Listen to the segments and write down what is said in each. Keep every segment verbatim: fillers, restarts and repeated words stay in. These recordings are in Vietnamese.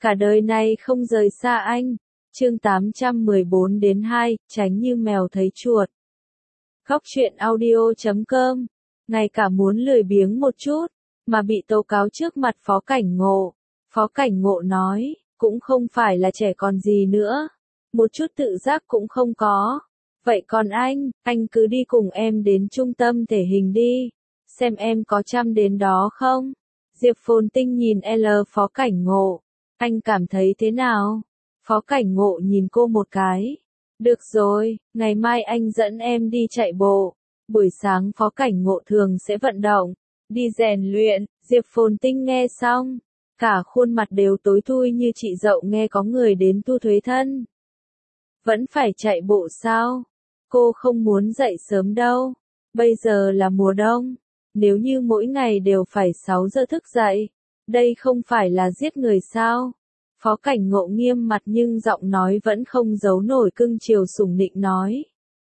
cả đời này không rời xa anh. Chương tám trăm mười bốn đến hai, tránh như mèo thấy chuột. Góc truyện audio chấm com, ngay cả muốn lười biếng một chút, mà bị tố cáo trước mặt Phó Cảnh Ngộ. Phó Cảnh Ngộ nói, cũng không phải là trẻ còn gì nữa, một chút tự giác cũng không có. Vậy còn anh, anh cứ đi cùng em đến trung tâm thể hình đi, xem em có chăm đến đó không? Diệp Phồn Tinh nhìn L Phó Cảnh Ngộ, anh cảm thấy thế nào? Phó Cảnh Ngộ nhìn cô một cái. Được rồi, ngày mai anh dẫn em đi chạy bộ. Buổi sáng Phó Cảnh Ngộ thường sẽ vận động, đi rèn luyện. Diệp Phồn Tinh nghe xong, cả khuôn mặt đều tối thui như chị dậu nghe có người đến thu thuế thân. Vẫn phải chạy bộ sao? Cô không muốn dậy sớm đâu. Bây giờ là mùa đông. Nếu như mỗi ngày đều phải sáu giờ thức dậy, đây không phải là giết người sao? Phó Cảnh Ngộ nghiêm mặt nhưng giọng nói vẫn không giấu nổi cưng chiều sủng nịnh nói.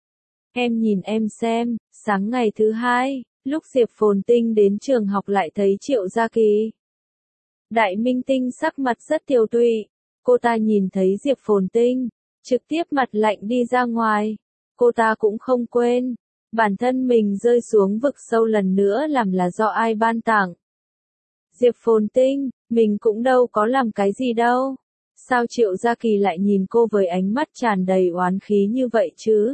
Em nhìn em xem, sáng ngày thứ hai, lúc Diệp Phồn Tinh đến trường học lại thấy Triệu Gia Kỳ. Đại minh tinh sắc mặt rất tiều tụy, cô ta nhìn thấy Diệp Phồn Tinh, trực tiếp mặt lạnh đi ra ngoài. Cô ta cũng không quên, bản thân mình rơi xuống vực sâu lần nữa làm là do ai ban tặng. Diệp Phồn Tinh, mình cũng đâu có làm cái gì đâu. Sao Triệu Gia Kỳ lại nhìn cô với ánh mắt tràn đầy oán khí như vậy chứ?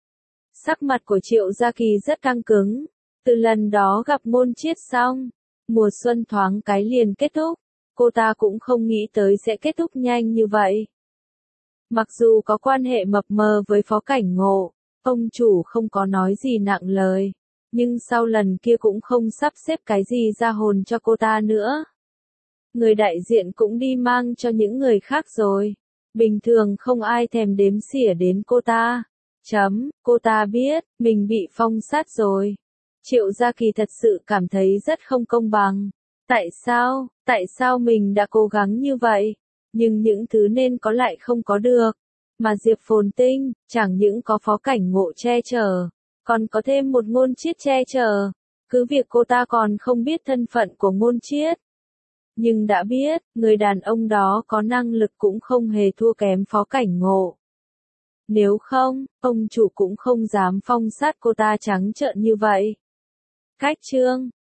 Sắc mặt của Triệu Gia Kỳ rất căng cứng. Từ lần đó gặp Ngôn Chiết xong, mùa xuân thoáng cái liền kết thúc. Cô ta cũng không nghĩ tới sẽ kết thúc nhanh như vậy. Mặc dù có quan hệ mập mờ với Phó Cảnh Ngộ, ông chủ không có nói gì nặng lời, nhưng sau lần kia cũng không sắp xếp cái gì ra hồn cho cô ta nữa. Người đại diện cũng đi mang cho những người khác rồi. Bình thường không ai thèm đếm xỉa đến cô ta. Chấm, cô ta biết, mình bị phong sát rồi. Triệu Gia Kỳ thật sự cảm thấy rất không công bằng. Tại sao, tại sao mình đã cố gắng như vậy, nhưng những thứ nên có lại không có được. Mà Diệp Phồn Tinh, chẳng những có Phó Cảnh Ngộ che chở, còn có thêm một Ngôn Chiết che chở. Cứ việc cô ta còn không biết thân phận của Ngôn Chiết, nhưng đã biết, người đàn ông đó có năng lực cũng không hề thua kém Phó Cảnh Ngộ. Nếu không, ông chủ cũng không dám phong sát cô ta trắng trợn như vậy. Cách chương